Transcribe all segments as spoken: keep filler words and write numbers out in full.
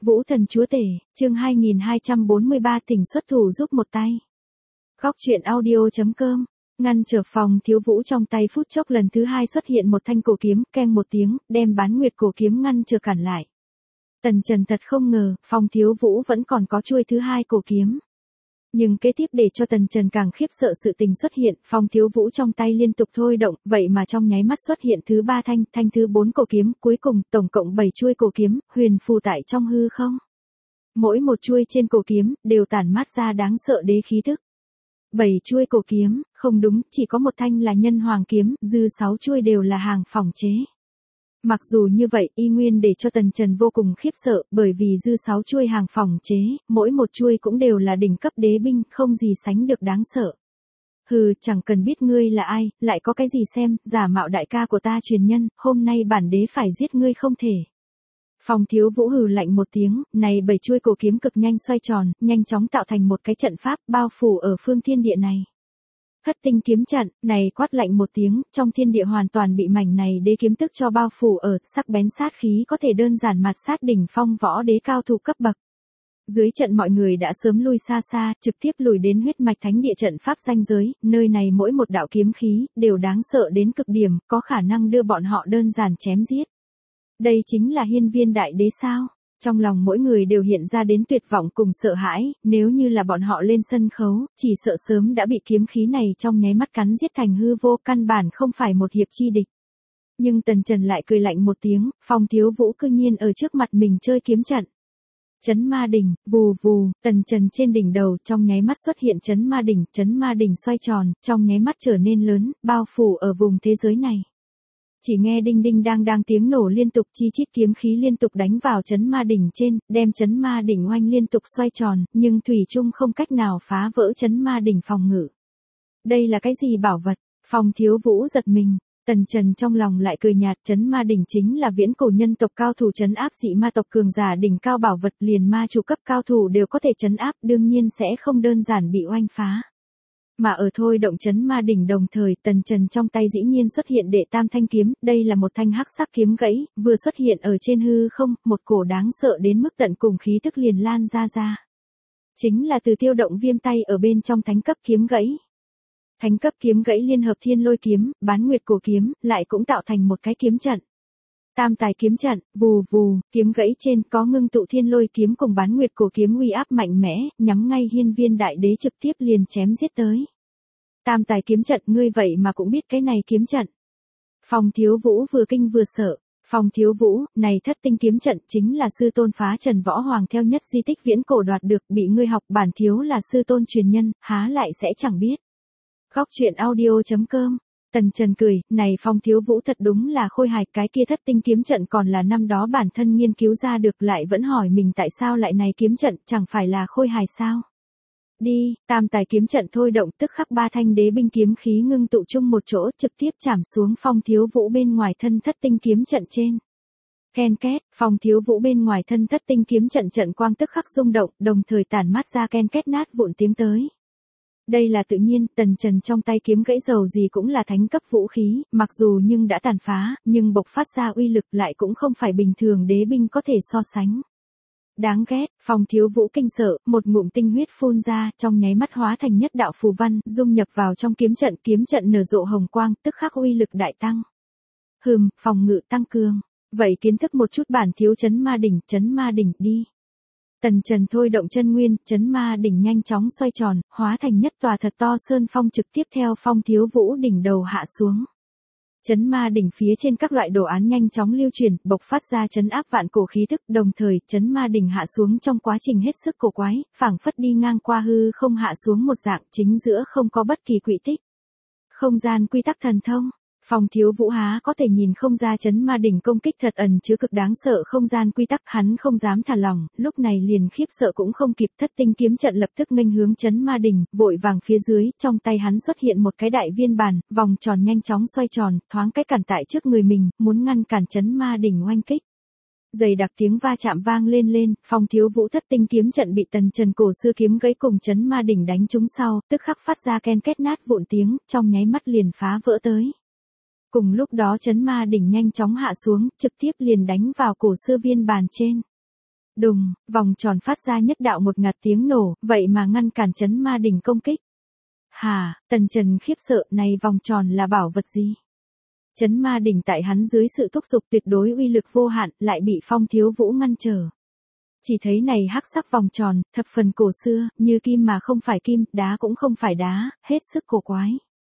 Vũ thần chúa tể, chương hai nghìn hai trăm bốn mươi ba tỉnh xuất thủ giúp một tay. Góc truyện audio.com, ngăn trở Phong Thiếu Vũ trong tay phút chốc lần thứ hai xuất hiện một thanh cổ kiếm, keng một tiếng, đem Bán Nguyệt cổ kiếm ngăn trở cản lại. Tần Trần thật không ngờ, Phong Thiếu Vũ vẫn còn có chuôi thứ hai cổ kiếm. Nhưng kế tiếp để cho Tần Trần càng khiếp sợ sự tình xuất hiện, Phong Thiếu Vũ trong tay liên tục thôi động, vậy mà trong nháy mắt xuất hiện thứ ba thanh, thanh thứ bốn cổ kiếm, cuối cùng tổng cộng bảy chuôi cổ kiếm, huyền phù tại trong hư không. Mỗi một chuôi trên cổ kiếm đều tản mát ra đáng sợ đế khí tức. Bảy chuôi cổ kiếm, không đúng, chỉ có một thanh là nhân hoàng kiếm, dư sáu chuôi đều là hàng phỏng chế. Mặc dù như vậy, y nguyên để cho Tần Trần vô cùng khiếp sợ, bởi vì dư sáu chuôi hàng phỏng chế, mỗi một chuôi cũng đều là đỉnh cấp đế binh, không gì sánh được đáng sợ. Hừ, chẳng cần biết ngươi là ai, lại có cái gì xem, giả mạo đại ca của ta truyền nhân, hôm nay bản đế phải giết ngươi không thể. Phong Thiếu Vũ hừ lạnh một tiếng, này bảy chuôi cổ kiếm cực nhanh xoay tròn, nhanh chóng tạo thành một cái trận pháp bao phủ ở phương thiên địa này. Thất tinh kiếm trận, này quát lạnh một tiếng, trong thiên địa hoàn toàn bị mảnh này đế kiếm tức cho bao phủ ở, sắc bén sát khí có thể đơn giản mặt sát đỉnh phong võ đế cao thủ cấp bậc. Dưới trận mọi người đã sớm lui xa xa, trực tiếp lùi đến huyết mạch thánh địa trận pháp ranh giới, nơi này mỗi một đạo kiếm khí, đều đáng sợ đến cực điểm, có khả năng đưa bọn họ đơn giản chém giết. Đây chính là hiên viên đại đế sao? Trong lòng mỗi người đều hiện ra đến tuyệt vọng cùng sợ hãi, nếu như là bọn họ lên sân khấu, chỉ sợ sớm đã bị kiếm khí này trong nháy mắt cắn giết thành hư vô, căn bản không phải một hiệp chi địch. Nhưng Tần Trần lại cười lạnh một tiếng, Phong Thiếu Vũ cư nhiên ở trước mặt mình chơi kiếm trận. Chấn ma đỉnh, vù vù, Tần Trần trên đỉnh đầu trong nháy mắt xuất hiện chấn ma đỉnh, chấn ma đỉnh xoay tròn, trong nháy mắt trở nên lớn, bao phủ ở vùng thế giới này. Chỉ nghe đinh đinh đang đang tiếng nổ liên tục, chi chít kiếm khí liên tục đánh vào chấn ma đỉnh trên, đem chấn ma đỉnh oanh liên tục xoay tròn, nhưng thủy chung không cách nào phá vỡ chấn ma đỉnh phòng ngự. Đây là cái gì bảo vật? Phong Thiếu Vũ giật mình. Tần Trần trong lòng lại cười nhạt, chấn ma đỉnh chính là viễn cổ nhân tộc cao thủ trấn áp dị ma tộc cường giả đỉnh cao bảo vật, liền ma chủ cấp cao thủ đều có thể trấn áp, đương nhiên sẽ không đơn giản bị oanh phá. Mà ở thôi động chấn ma đỉnh đồng thời, Tần Trần trong tay dĩ nhiên xuất hiện đệ tam thanh kiếm, đây là một thanh hắc sắc kiếm gãy, vừa xuất hiện ở trên hư không, một cổ đáng sợ đến mức tận cùng khí tức liền lan ra ra. Chính là từ tiêu động viêm tay ở bên trong thánh cấp kiếm gãy. Thánh cấp kiếm gãy liên hợp thiên lôi kiếm, bán nguyệt cổ kiếm, lại cũng tạo thành một cái kiếm trận. Tam tài kiếm trận, vù vù, kiếm gãy trên có ngưng tụ thiên lôi kiếm cùng bán nguyệt cổ kiếm uy áp mạnh mẽ, nhắm ngay hiên viên đại đế trực tiếp liền chém giết tới. Tam tài kiếm trận, ngươi vậy mà cũng biết cái này kiếm trận. Phong Thiếu Vũ vừa kinh vừa sợ. Phong Thiếu Vũ, này thất tinh kiếm trận chính là sư tôn phá trần võ hoàng theo nhất di tích viễn cổ đoạt được, bị ngươi học, bản thiếu là sư tôn truyền nhân, há lại sẽ chẳng biết. Góc truyện audio.com, Tần Trần cười, này Phong Thiếu Vũ thật đúng là khôi hài, cái kia thất tinh kiếm trận còn là năm đó bản thân nghiên cứu ra được, lại vẫn hỏi mình tại sao lại này kiếm trận, chẳng phải là khôi hài sao? Đi, tam tài kiếm trận thôi động, tức khắc ba thanh đế binh kiếm khí ngưng tụ chung một chỗ, trực tiếp chảm xuống Phong Thiếu Vũ bên ngoài thân thất tinh kiếm trận trên. Ken két, Phong Thiếu Vũ bên ngoài thân thất tinh kiếm trận trận quang tức khắc rung động, đồng thời tản mát ra ken két nát vụn tiếng tới. Đây là tự nhiên, Tần Trần trong tay kiếm gãy dầu gì cũng là thánh cấp vũ khí, mặc dù nhưng đã tàn phá, nhưng bộc phát ra uy lực lại cũng không phải bình thường đế binh có thể so sánh. Đáng ghét, Phong Thiếu Vũ kinh sợ, một ngụm tinh huyết phun ra, trong nháy mắt hóa thành nhất đạo phù văn, dung nhập vào trong kiếm trận, kiếm trận nở rộ hồng quang, tức khắc uy lực đại tăng. Hừm, phòng ngự tăng cường, vậy kiến thức một chút bản thiếu chấn ma đỉnh, chấn ma đỉnh đi. Tần Trần thôi động chân nguyên, chấn ma đỉnh nhanh chóng xoay tròn, hóa thành nhất tòa thật to sơn phong trực tiếp theo Phong Thiếu Vũ đỉnh đầu hạ xuống. Chấn ma đỉnh phía trên các loại đồ án nhanh chóng lưu truyền, bộc phát ra chấn áp vạn cổ khí tức, đồng thời chấn ma đỉnh hạ xuống trong quá trình hết sức cổ quái, phảng phất đi ngang qua hư không hạ xuống một dạng, chính giữa không có bất kỳ quỹ tích. Không gian quy tắc thần thông. Phong Thiếu Vũ há có thể nhìn không ra chấn ma đỉnh công kích thật ẩn chứa cực đáng sợ không gian quy tắc, hắn không dám thả lỏng, lúc này liền khiếp sợ cũng không kịp, thất tinh kiếm trận lập tức nghênh hướng chấn ma đỉnh, vội vàng phía dưới, trong tay hắn xuất hiện một cái đại viên bàn, vòng tròn nhanh chóng xoay tròn, thoáng cái cản tại trước người mình, muốn ngăn cản chấn ma đỉnh oanh kích. Dày đặc tiếng va chạm vang lên lên, Phong Thiếu Vũ thất tinh kiếm trận bị Tần Trần cổ xưa kiếm gãy cùng chấn ma đỉnh đánh trúng sau, tức khắc phát ra ken két nát vụn tiếng, trong nháy mắt liền phá vỡ tới. Cùng lúc đó chấn ma đỉnh nhanh chóng hạ xuống, trực tiếp liền đánh vào cổ xưa viên bàn trên. Đùng, vòng tròn phát ra nhất đạo một ngạt tiếng nổ, vậy mà ngăn cản chấn ma đỉnh công kích. Hà, Tần Trần khiếp sợ, này vòng tròn là bảo vật gì? Chấn ma đỉnh tại hắn dưới sự thúc giục tuyệt đối uy lực vô hạn, lại bị Phong Thiếu Vũ ngăn trở. Chỉ thấy này hắc sắc vòng tròn, thập phần cổ xưa, như kim mà không phải kim, đá cũng không phải đá, hết sức cổ quái.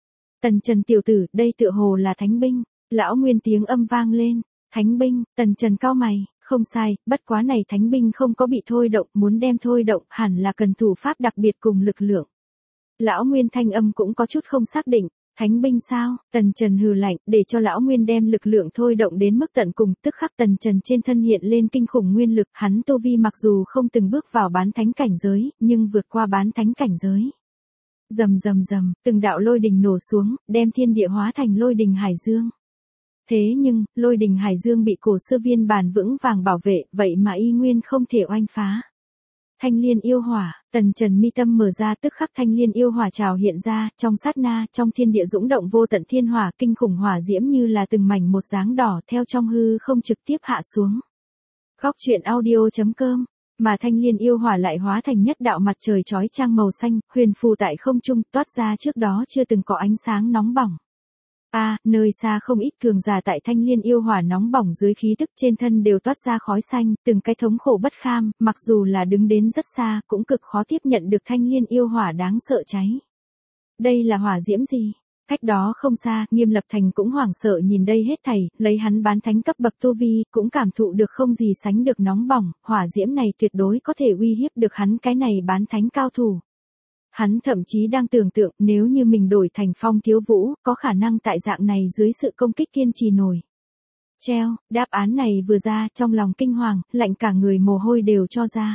Tần Trần tiểu tử, đây tựa hồ là thánh binh. Lão Nguyên tiếng âm vang lên. Thánh binh, Tần Trần cau mày, không sai, bất quá này thánh binh không có bị thôi động, muốn đem thôi động, hẳn là cần thủ pháp đặc biệt cùng lực lượng. Lão Nguyên thanh âm cũng có chút không xác định. Thánh binh sao? Tần Trần hừ lạnh, để cho Lão Nguyên đem lực lượng thôi động đến mức tận cùng, tức khắc Tần Trần trên thân hiện lên kinh khủng nguyên lực, hắn tu vi mặc dù không từng bước vào bán thánh cảnh giới, nhưng vượt qua bán thánh cảnh giới. Rầm rầm rầm, từng đạo lôi đình nổ xuống, đem thiên địa hóa thành lôi đình hải dương. Thế nhưng, lôi đình hải dương bị cổ xưa viên bản vững vàng bảo vệ, vậy mà y nguyên không thể oanh phá. Thanh liên yêu hỏa, Tần Trần mi tâm mở ra, tức khắc thanh liên yêu hỏa trào hiện ra, trong sát na, trong thiên địa dũng động vô tận thiên hỏa, kinh khủng hỏa diễm như là từng mảnh một dáng đỏ, theo trong hư không trực tiếp hạ xuống. Góc truyện audio chấm com, mà thanh liên yêu hỏa lại hóa thành nhất đạo mặt trời chói chang màu xanh, huyền phù tại không trung, toát ra trước đó chưa từng có ánh sáng nóng bỏng. A, à, nơi xa không ít cường giả tại thanh liên yêu hỏa nóng bỏng dưới khí tức trên thân đều toát ra khói xanh, từng cái thống khổ bất kham, mặc dù là đứng đến rất xa, cũng cực khó tiếp nhận được thanh liên yêu hỏa đáng sợ cháy. Đây là hỏa diễm gì? Cách đó không xa, Nghiêm Lập Thành cũng hoảng sợ nhìn đây hết thảy, lấy hắn bán thánh cấp bậc tu vi, cũng cảm thụ được không gì sánh được nóng bỏng, hỏa diễm này tuyệt đối có thể uy hiếp được hắn cái này bán thánh cao thủ. Hắn thậm chí đang tưởng tượng nếu như mình đổi thành Phong Thiếu Vũ, có khả năng tại dạng này dưới sự công kích kiên trì nổi. Treo, đáp án này vừa ra, trong lòng kinh hoàng, lạnh cả người mồ hôi đều cho ra.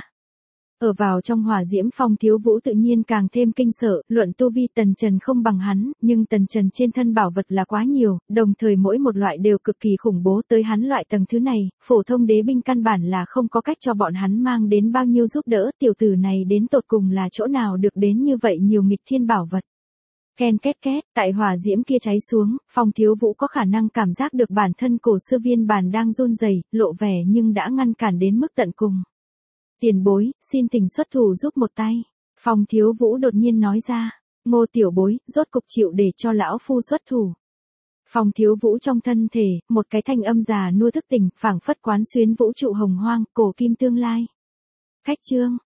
Ở vào trong hỏa diễm Phong Thiếu Vũ tự nhiên càng thêm kinh sợ, luận tu vi Tần Trần không bằng hắn, nhưng Tần Trần trên thân bảo vật là quá nhiều, đồng thời mỗi một loại đều cực kỳ khủng bố, tới hắn loại tầng thứ này, phổ thông đế binh căn bản là không có cách cho bọn hắn mang đến bao nhiêu giúp đỡ, tiểu tử này đến tột cùng là chỗ nào được đến như vậy nhiều nghịch thiên bảo vật. Ken két két, tại hỏa diễm kia cháy xuống, Phong Thiếu Vũ có khả năng cảm giác được bản thân cổ xưa viên bản đang run rẩy, lộ vẻ nhưng đã ngăn cản đến mức tận cùng. Tiền bối, xin tình xuất thủ giúp một tay. Phong Thiếu Vũ đột nhiên nói ra. Ngô tiểu bối, rốt cục chịu để cho lão phu xuất thủ. Phong Thiếu Vũ trong thân thể, một cái thanh âm già nua thức tỉnh, phảng phất quán xuyến vũ trụ hồng hoang, cổ kim tương lai. Khách chương,